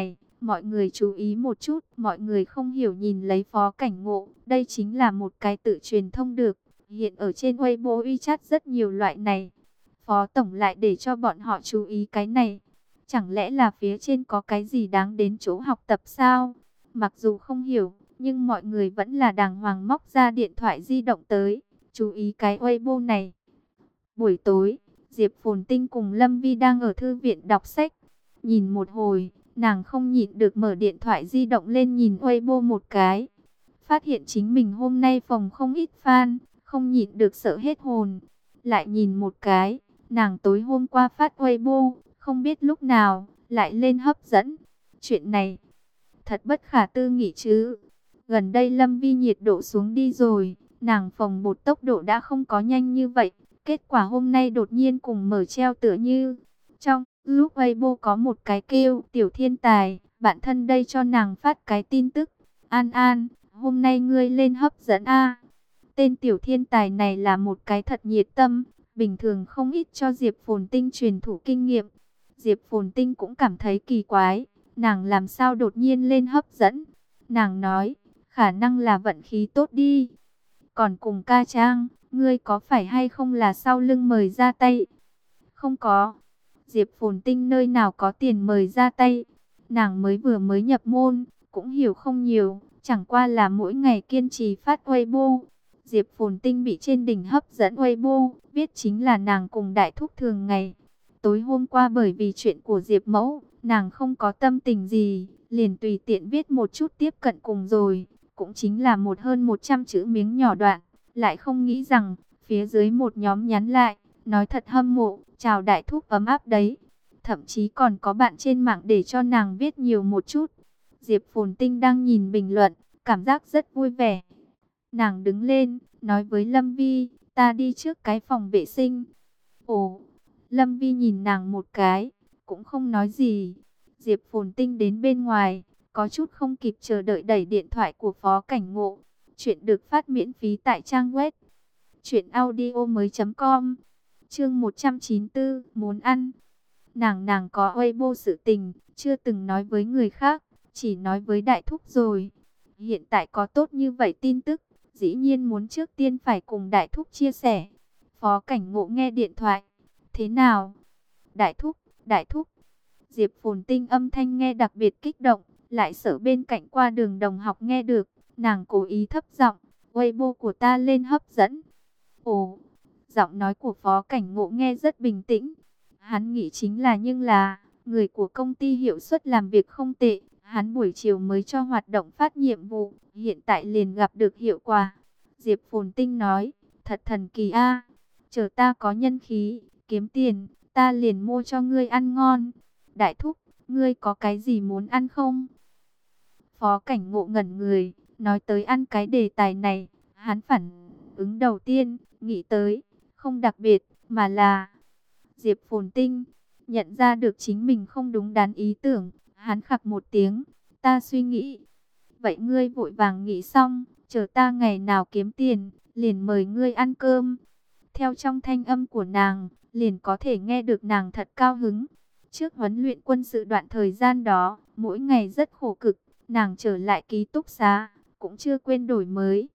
Mọi người chú ý một chút, mọi người không hiểu nhìn lấy Phó Cảnh Ngộ. Đây chính là một cái tự truyền thông được. Hiện ở trên Weibo WeChat rất nhiều loại này. Phó Tổng lại để cho bọn họ chú ý cái này. Chẳng lẽ là phía trên có cái gì đáng đến chỗ học tập sao? Mặc dù không hiểu, nhưng mọi người vẫn là đàng hoàng móc ra điện thoại di động tới. Chú ý cái Weibo này. Buổi tối, Diệp Phồn Tinh cùng Lâm Vi đang ở thư viện đọc sách. Nhìn một hồi, nàng không nhịn được mở điện thoại di động lên nhìn Weibo một cái. Phát hiện chính mình hôm nay phòng không ít fan, không nhịn được sợ hết hồn. Lại nhìn một cái, nàng tối hôm qua phát Weibo, không biết lúc nào, lại lên hấp dẫn. Chuyện này, thật bất khả tư nghị chứ. Gần đây Lâm Vi nhiệt độ xuống đi rồi, nàng phòng bột tốc độ đã không có nhanh như vậy. Kết quả hôm nay đột nhiên cùng mở treo tựa như. Trong lúc Weibo có một cái kêu tiểu thiên tài, bạn thân đây cho nàng phát cái tin tức. An An, hôm nay ngươi lên hấp dẫn a. Tên tiểu thiên tài này là một cái thật nhiệt tâm, bình thường không ít cho Diệp Phồn Tinh truyền thụ kinh nghiệm. Diệp Phồn Tinh cũng cảm thấy kỳ quái, nàng làm sao đột nhiên lên hấp dẫn. Nàng nói, khả năng là vận khí tốt đi. Còn cùng ca trang, ngươi có phải hay không là sau lưng mời ra tay? Không có. Diệp Phồn Tinh nơi nào có tiền mời ra tay. Nàng mới nhập môn, cũng hiểu không nhiều, chẳng qua là mỗi ngày kiên trì phát Weibo. Diệp Phồn Tinh bị trên đỉnh hấp dẫn Weibo, biết chính là nàng cùng đại thúc thường ngày. Tối hôm qua bởi vì chuyện của Diệp Mẫu, nàng không có tâm tình gì, liền tùy tiện viết một chút tiếp cận cùng rồi. Cũng chính là hơn 100 chữ miếng nhỏ đoạn, lại không nghĩ rằng, phía dưới một nhóm nhắn lại, nói thật hâm mộ, chào đại thúc ấm áp đấy. Thậm chí còn có bạn trên mạng để cho nàng viết nhiều một chút. Diệp Phồn Tinh đang nhìn bình luận, cảm giác rất vui vẻ. Nàng đứng lên, nói với Lâm Vi, ta đi trước cái phòng vệ sinh. Ồ, Lâm Vi nhìn nàng một cái, cũng không nói gì. Diệp Phồn Tinh đến bên ngoài, có chút không kịp chờ đợi đẩy điện thoại của Phó Cảnh Ngộ. Chuyện được phát miễn phí tại trang web truyệnaudiomoi.com. Chương 194, muốn ăn. Nàng có Weibo sự tình, chưa từng nói với người khác, chỉ nói với đại thúc rồi. Hiện tại có tốt như vậy tin tức, dĩ nhiên muốn trước tiên phải cùng đại thúc chia sẻ. Phó Cảnh Ngộ nghe điện thoại. Thế nào? Đại thúc, đại thúc. Diệp Phồn Tinh âm thanh nghe đặc biệt kích động, lại sợ bên cạnh qua đường đồng học nghe được. Nàng cố ý thấp giọng, Weibo của ta lên hấp dẫn. Ồ, giọng nói của Phó Cảnh Ngộ nghe rất bình tĩnh. Hắn nghĩ chính là người của công ty hiệu suất làm việc không tệ. Hắn buổi chiều mới cho hoạt động phát nhiệm vụ, hiện tại liền gặp được hiệu quả. Diệp Phồn Tinh nói, thật thần kỳ a. Chờ ta có nhân khí, kiếm tiền, ta liền mua cho ngươi ăn ngon. Đại thúc, ngươi có cái gì muốn ăn không? Phó Cảnh Ngộ ngẩn người, nói tới ăn cái đề tài này, hắn phản ứng đầu tiên, nghĩ tới, không đặc biệt, mà là Diệp Phồn Tinh. Nhận ra được chính mình không đúng đắn ý tưởng, hắn khặc một tiếng, ta suy nghĩ. Vậy ngươi vội vàng nghĩ xong, chờ ta ngày nào kiếm tiền, liền mời ngươi ăn cơm. Theo trong thanh âm của nàng, liền có thể nghe được nàng thật cao hứng. Trước huấn luyện quân sự đoạn thời gian đó, mỗi ngày rất khổ cực, nàng trở lại ký túc xá, cũng chưa quên đổi mới.